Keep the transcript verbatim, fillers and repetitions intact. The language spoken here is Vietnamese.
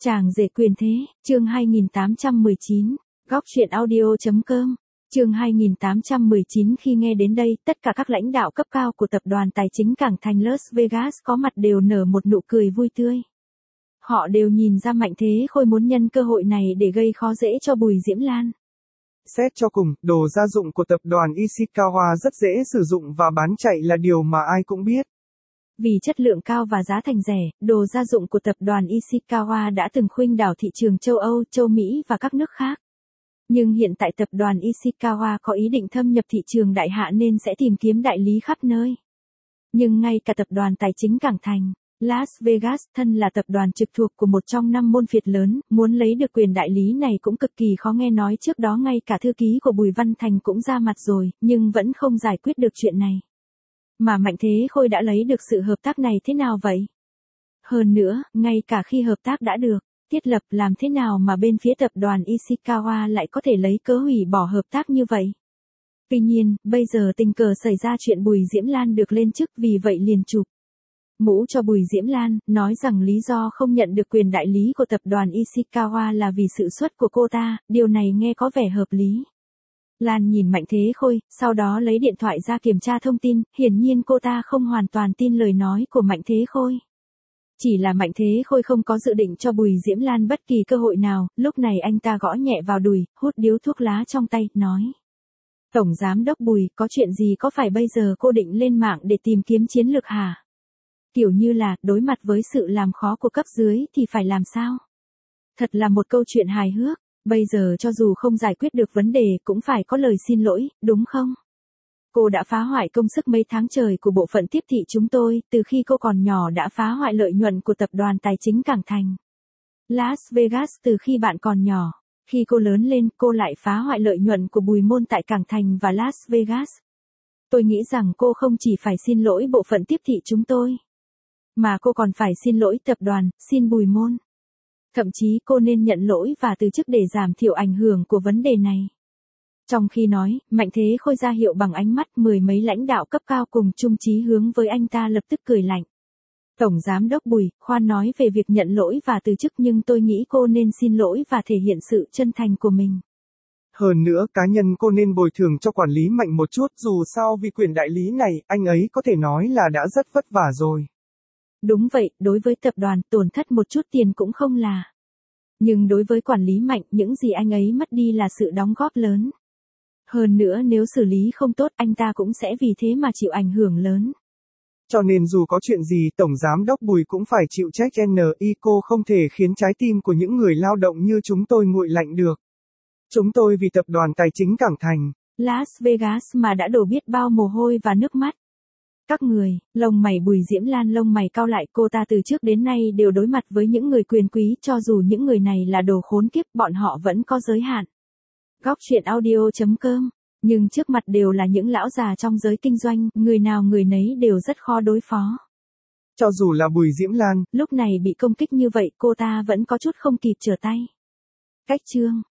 Chàng rể quyền thế, chương hai nghìn tám trăm mười chín, góc truyện audio.com, chương hai nghìn tám trăm mười chín. Khi nghe đến đây, tất cả các lãnh đạo cấp cao của tập đoàn tài chính cảng thành Las Vegas có mặt đều nở một nụ cười vui tươi. Họ đều nhìn ra Mạnh Thế Khôi muốn nhân cơ hội này để gây khó dễ cho Bùi Diễm Lan. Xét cho cùng, đồ gia dụng của tập đoàn Ishikawa rất dễ sử dụng và bán chạy là điều mà ai cũng biết. Vì chất lượng cao và giá thành rẻ, đồ gia dụng của tập đoàn Ishikawa đã từng khuynh đảo thị trường châu Âu, châu Mỹ và các nước khác. Nhưng hiện tại tập đoàn Ishikawa có ý định thâm nhập thị trường đại hạ nên sẽ tìm kiếm đại lý khắp nơi. Nhưng ngay cả tập đoàn tài chính cảng thành Las Vegas, thân là tập đoàn trực thuộc của một trong năm môn phiệt lớn, muốn lấy được quyền đại lý này cũng cực kỳ khó. Nghe nói trước đó ngay cả thư ký của Bùi Văn Thành cũng ra mặt rồi, nhưng vẫn không giải quyết được chuyện này. Mà Mạnh Thế Khôi đã lấy được sự hợp tác này thế nào vậy? Hơn nữa, ngay cả khi hợp tác đã được thiết lập, làm thế nào mà bên phía tập đoàn Ishikawa lại có thể lấy cớ hủy bỏ hợp tác như vậy? Tuy nhiên, bây giờ tình cờ xảy ra chuyện Bùi Diễm Lan được lên chức, vì vậy liền chụp mũ cho Bùi Diễm Lan, nói rằng lý do không nhận được quyền đại lý của tập đoàn Ishikawa là vì sự xuất của cô ta. Điều này nghe có vẻ hợp lý. Lan nhìn Mạnh Thế Khôi, sau đó lấy điện thoại ra kiểm tra thông tin, hiển nhiên cô ta không hoàn toàn tin lời nói của Mạnh Thế Khôi. Chỉ là Mạnh Thế Khôi không có dự định cho Bùi Diễm Lan bất kỳ cơ hội nào, lúc này anh ta gõ nhẹ vào đùi, hút điếu thuốc lá trong tay, nói. Tổng Giám đốc Bùi, có chuyện gì? Có phải bây giờ cô định lên mạng để tìm kiếm chiến lược hả? Kiểu như là, đối mặt với sự làm khó của cấp dưới thì phải làm sao? Thật là một câu chuyện hài hước. Bây giờ cho dù không giải quyết được vấn đề cũng phải có lời xin lỗi, đúng không? Cô đã phá hoại công sức mấy tháng trời của bộ phận tiếp thị chúng tôi, từ khi cô còn nhỏ đã phá hoại lợi nhuận của tập đoàn tài chính cảng thành Las Vegas từ khi bạn còn nhỏ. Khi cô lớn lên, cô lại phá hoại lợi nhuận của Bùi Môn tại cảng thành và Las Vegas. Tôi nghĩ rằng cô không chỉ phải xin lỗi bộ phận tiếp thị chúng tôi, mà cô còn phải xin lỗi tập đoàn, xin Bùi Môn. Thậm chí cô nên nhận lỗi và từ chức để giảm thiểu ảnh hưởng của vấn đề này. Trong khi nói, Mạnh Thế Khôi ra hiệu bằng ánh mắt, mười mấy lãnh đạo cấp cao cùng chung chí hướng với anh ta lập tức cười lạnh. Tổng Giám đốc Bùi, khoan nói về việc nhận lỗi và từ chức, nhưng tôi nghĩ cô nên xin lỗi và thể hiện sự chân thành của mình. Hơn nữa, cá nhân cô nên bồi thường cho quản lý Mạnh một chút, dù sao vì quyền đại lý này, anh ấy có thể nói là đã rất vất vả rồi. Đúng vậy, đối với tập đoàn, tổn thất một chút tiền cũng không là. Nhưng đối với quản lý Mạnh, những gì anh ấy mất đi là sự đóng góp lớn. Hơn nữa nếu xử lý không tốt, anh ta cũng sẽ vì thế mà chịu ảnh hưởng lớn. Cho nên dù có chuyện gì, Tổng Giám đốc Bùi cũng phải chịu trách. en i cô không thể khiến trái tim của những người lao động như chúng tôi nguội lạnh được. Chúng tôi vì tập đoàn tài chính cảng thành Las Vegas mà đã đổ biết bao mồ hôi và nước mắt. Các người, lông mày Bùi Diễm Lan lông mày cau lại, cô ta từ trước đến nay đều đối mặt với những người quyền quý, cho dù những người này là đồ khốn kiếp, bọn họ vẫn có giới hạn. Góc truyện audio.com, nhưng trước mặt đều là những lão già trong giới kinh doanh, người nào người nấy đều rất khó đối phó. Cho dù là Bùi Diễm Lan, lúc này bị công kích như vậy, cô ta vẫn có chút không kịp trở tay. Cách chương